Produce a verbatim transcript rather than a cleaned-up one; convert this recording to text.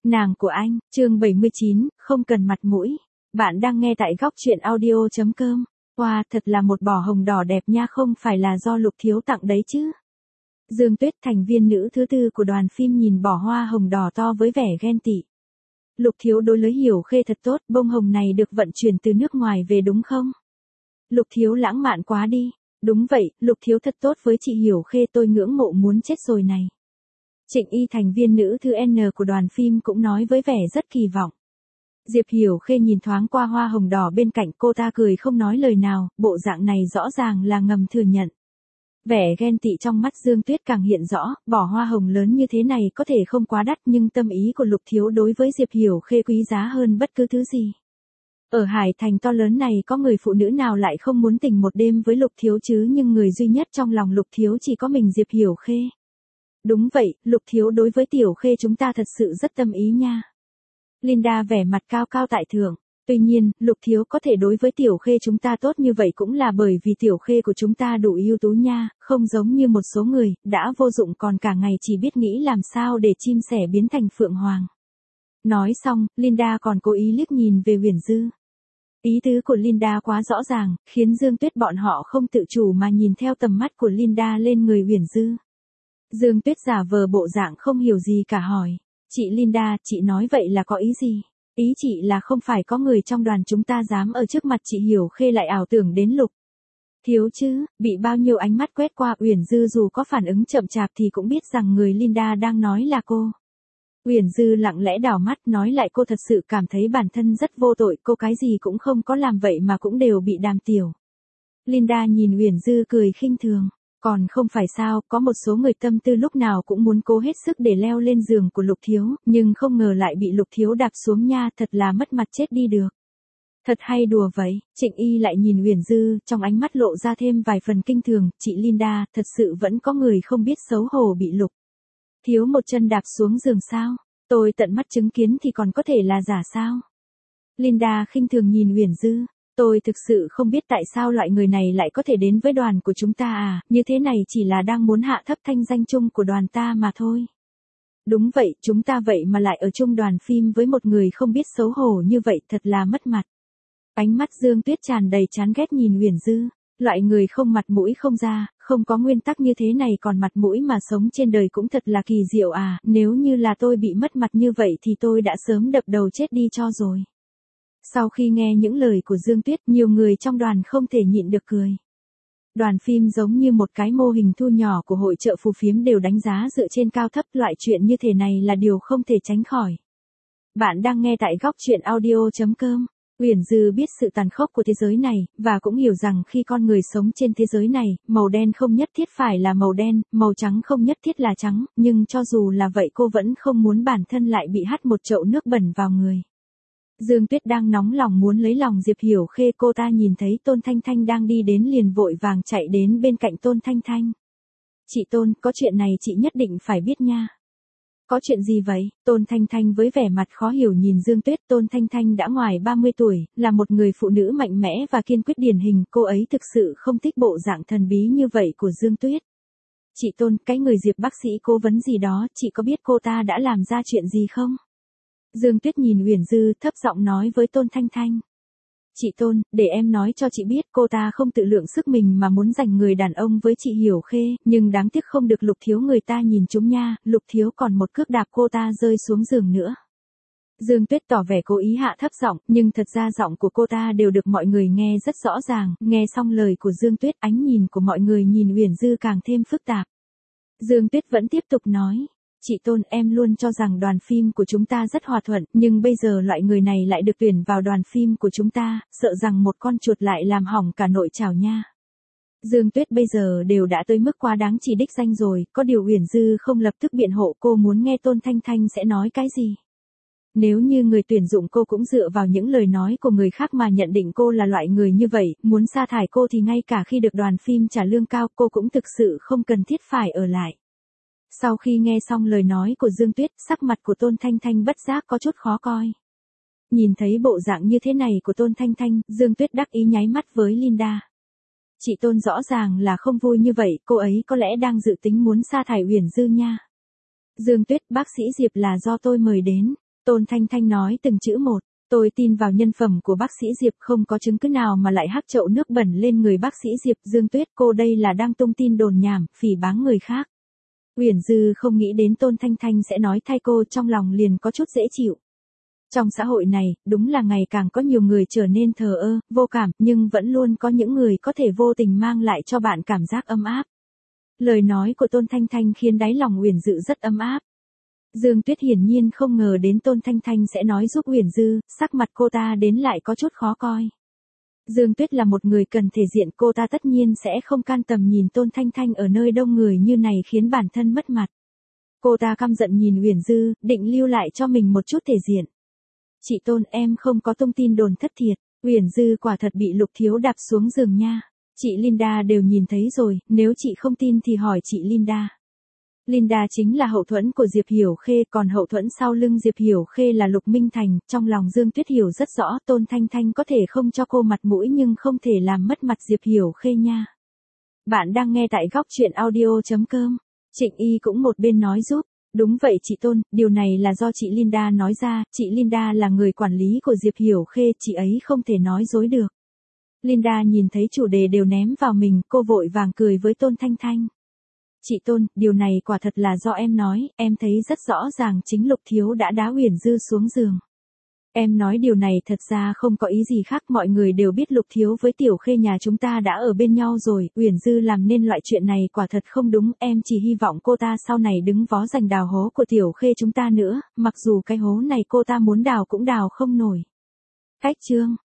Nàng của anh, chương bảy mươi chín, không cần mặt mũi. Bạn đang nghe tại góc truyện audio chấm com. Wow, thật là một bó hồng đỏ đẹp nha, không phải là do Lục Thiếu tặng đấy chứ. Dương Tuyết, thành viên nữ thứ tư của đoàn phim, nhìn bó hoa hồng đỏ to với vẻ ghen tị. Lục Thiếu đối với Hiểu Khê thật tốt, bông hồng này được vận chuyển từ nước ngoài về đúng không? Lục Thiếu lãng mạn quá đi. Đúng vậy, Lục Thiếu thật tốt với chị Hiểu Khê, tôi ngưỡng mộ muốn chết rồi này. Trịnh Y, thành viên nữ thứ N của đoàn phim, cũng nói với vẻ rất kỳ vọng. Diệp Hiểu Khê nhìn thoáng qua hoa hồng đỏ bên cạnh, cô ta cười không nói lời nào, bộ dạng này rõ ràng là ngầm thừa nhận. Vẻ ghen tị trong mắt Dương Tuyết càng hiện rõ, bỏ hoa hồng lớn như thế này có thể không quá đắt, nhưng tâm ý của Lục Thiếu đối với Diệp Hiểu Khê quý giá hơn bất cứ thứ gì. Ở Hải Thành to lớn này có người phụ nữ nào lại không muốn tình một đêm với Lục Thiếu chứ, nhưng người duy nhất trong lòng Lục Thiếu chỉ có mình Diệp Hiểu Khê. Đúng vậy, Lục Thiếu đối với Tiểu Khê chúng ta thật sự rất tâm ý nha. Linda vẻ mặt cao cao tại thượng. Tuy nhiên, Lục Thiếu có thể đối với Tiểu Khê chúng ta tốt như vậy cũng là bởi vì Tiểu Khê của chúng ta đủ ưu tú nha, không giống như một số người, đã vô dụng còn cả ngày chỉ biết nghĩ làm sao để chim sẻ biến thành phượng hoàng. Nói xong, Linda còn cố ý liếc nhìn về Uyển Dư. Ý tứ của Linda quá rõ ràng, khiến Dương Tuyết bọn họ không tự chủ mà nhìn theo tầm mắt của Linda lên người Uyển Dư. Dương Tuyết giả vờ bộ dạng không hiểu gì cả hỏi. Chị Linda, chị nói vậy là có ý gì? Ý chị là không phải có người trong đoàn chúng ta dám ở trước mặt chị Hiểu Khê lại ảo tưởng đến Lục Thiếu chứ? Bị bao nhiêu ánh mắt quét qua, Uyển Dư dù có phản ứng chậm chạp thì cũng biết rằng người Linda đang nói là cô. Uyển Dư lặng lẽ đảo mắt nói lại, cô thật sự cảm thấy bản thân rất vô tội, cô cái gì cũng không có làm vậy mà cũng đều bị Đàm Tiểu. Linda nhìn Uyển Dư cười khinh thường. Còn không phải sao, có một số người tâm tư lúc nào cũng muốn cố hết sức để leo lên giường của Lục Thiếu, nhưng không ngờ lại bị Lục Thiếu đạp xuống nha, thật là mất mặt chết đi được. Thật hay đùa vậy. Trịnh Y lại nhìn Uyển Dư, trong ánh mắt lộ ra thêm vài phần kinh thường. Chị Linda, thật sự vẫn có người không biết xấu hổ bị Lục Thiếu một chân đạp xuống giường sao? Tôi tận mắt chứng kiến thì còn có thể là giả sao? Linda khinh thường nhìn Uyển Dư. Tôi thực sự không biết tại sao loại người này lại có thể đến với đoàn của chúng ta à, như thế này chỉ là đang muốn hạ thấp thanh danh chung của đoàn ta mà thôi. Đúng vậy, chúng ta vậy mà lại ở chung đoàn phim với một người không biết xấu hổ như vậy, thật là mất mặt. Ánh mắt Dương Tuyết tràn đầy chán ghét nhìn Uyển Dư. Loại người không mặt mũi không ra, không có nguyên tắc như thế này còn mặt mũi mà sống trên đời cũng thật là kỳ diệu à, nếu như là tôi bị mất mặt như vậy thì tôi đã sớm đập đầu chết đi cho rồi. Sau khi nghe những lời của Dương Tuyết, nhiều người trong đoàn không thể nhịn được cười. Đoàn phim giống như một cái mô hình thu nhỏ của hội chợ phù phiếm, đều đánh giá dựa trên cao thấp, loại chuyện như thế này là điều không thể tránh khỏi. Bạn đang nghe tại góc truyện audio chấm com. Uyển Dư biết sự tàn khốc của thế giới này, và cũng hiểu rằng khi con người sống trên thế giới này, màu đen không nhất thiết phải là màu đen, màu trắng không nhất thiết là trắng, nhưng cho dù là vậy cô vẫn không muốn bản thân lại bị hắt một chậu nước bẩn vào người. Dương Tuyết đang nóng lòng muốn lấy lòng Diệp Hiểu Khê, cô ta nhìn thấy Tôn Thanh Thanh đang đi đến liền vội vàng chạy đến bên cạnh Tôn Thanh Thanh. Chị Tôn, có chuyện này chị nhất định phải biết nha. Có chuyện gì vậy? Tôn Thanh Thanh với vẻ mặt khó hiểu nhìn Dương Tuyết. Tôn Thanh Thanh đã ngoài ba mươi tuổi, là một người phụ nữ mạnh mẽ và kiên quyết điển hình, cô ấy thực sự không thích bộ dạng thần bí như vậy của Dương Tuyết. Chị Tôn, cái người Diệp bác sĩ cố vấn gì đó, chị có biết cô ta đã làm ra chuyện gì không? Dương Tuyết nhìn Uyển Dư, thấp giọng nói với Tôn Thanh Thanh. Chị Tôn, để em nói cho chị biết, cô ta không tự lượng sức mình mà muốn giành người đàn ông với chị Hiểu Khê, nhưng đáng tiếc không được Lục Thiếu người ta nhìn trúng nha, Lục Thiếu còn một cước đạp cô ta rơi xuống giường nữa. Dương Tuyết tỏ vẻ cố ý hạ thấp giọng, nhưng thật ra giọng của cô ta đều được mọi người nghe rất rõ ràng. Nghe xong lời của Dương Tuyết, ánh nhìn của mọi người nhìn Uyển Dư càng thêm phức tạp. Dương Tuyết vẫn tiếp tục nói. Chị Tôn, em luôn cho rằng đoàn phim của chúng ta rất hòa thuận, nhưng bây giờ loại người này lại được tuyển vào đoàn phim của chúng ta, sợ rằng một con chuột lại làm hỏng cả nội chảo nha. Dương Tuyết bây giờ đều đã tới mức quá đáng chỉ đích danh rồi, có điều Uyển Dư không lập tức biện hộ, cô muốn nghe Tôn Thanh Thanh sẽ nói cái gì. Nếu như người tuyển dụng cô cũng dựa vào những lời nói của người khác mà nhận định cô là loại người như vậy, muốn sa thải cô thì ngay cả khi được đoàn phim trả lương cao cô cũng thực sự không cần thiết phải ở lại. Sau khi nghe xong lời nói của Dương Tuyết, sắc mặt của Tôn Thanh Thanh bất giác có chút khó coi. Nhìn thấy bộ dạng như thế này của Tôn Thanh Thanh, Dương Tuyết đắc ý nháy mắt với Linda. Chị Tôn rõ ràng là không vui như vậy, cô ấy có lẽ đang dự tính muốn sa thải Uyển Dư nha. Dương Tuyết, bác sĩ Diệp là do tôi mời đến. Tôn Thanh Thanh nói từng chữ một. Tôi tin vào nhân phẩm của bác sĩ Diệp, không có chứng cứ nào mà lại hắc chậu nước bẩn lên người bác sĩ Diệp. Dương Tuyết, cô đây là đang tung tin đồn nhảm, phỉ báng người khác. Uyển Dư không nghĩ đến Tôn Thanh Thanh sẽ nói thay cô, trong lòng liền có chút dễ chịu. Trong xã hội này, đúng là ngày càng có nhiều người trở nên thờ ơ, vô cảm, nhưng vẫn luôn có những người có thể vô tình mang lại cho bạn cảm giác ấm áp. Lời nói của Tôn Thanh Thanh khiến đáy lòng Uyển Dư rất ấm áp. Dương Tuyết hiển nhiên không ngờ đến Tôn Thanh Thanh sẽ nói giúp Uyển Dư, sắc mặt cô ta đến lại có chút khó coi. Dương Tuyết là một người cần thể diện, cô ta tất nhiên sẽ không can tầm nhìn Tôn Thanh Thanh ở nơi đông người như này khiến bản thân mất mặt. Cô ta căm giận nhìn Uyển Dư, định lưu lại cho mình một chút thể diện. Chị Tôn, em không có tung tin đồn thất thiệt. Uyển Dư quả thật bị Lục Thiếu đạp xuống giường nha. Chị Linda đều nhìn thấy rồi, nếu chị không tin thì hỏi chị Linda. Linda chính là hậu thuẫn của Diệp Hiểu Khê, còn hậu thuẫn sau lưng Diệp Hiểu Khê là Lục Minh Thành. Trong lòng Dương Tuyết hiểu rất rõ, Tôn Thanh Thanh có thể không cho cô mặt mũi nhưng không thể làm mất mặt Diệp Hiểu Khê nha. Bạn đang nghe tại góc truyện audio chấm com. Trịnh Y cũng một bên nói giúp. Đúng vậy chị Tôn, điều này là do chị Linda nói ra, chị Linda là người quản lý của Diệp Hiểu Khê, chị ấy không thể nói dối được. Linda nhìn thấy chủ đề đều ném vào mình, cô vội vàng cười với Tôn Thanh Thanh. Chị Tôn, điều này quả thật là do em nói, em thấy rất rõ ràng chính Lục Thiếu đã đá Uyển Dư xuống giường. Em nói điều này thật ra không có ý gì khác, mọi người đều biết Lục Thiếu với Tiểu Khê nhà chúng ta đã ở bên nhau rồi, Uyển Dư làm nên loại chuyện này quả thật không đúng, em chỉ hy vọng cô ta sau này đứng vó giành đào hố của Tiểu Khê chúng ta nữa, mặc dù cái hố này cô ta muốn đào cũng đào không nổi. Cách chương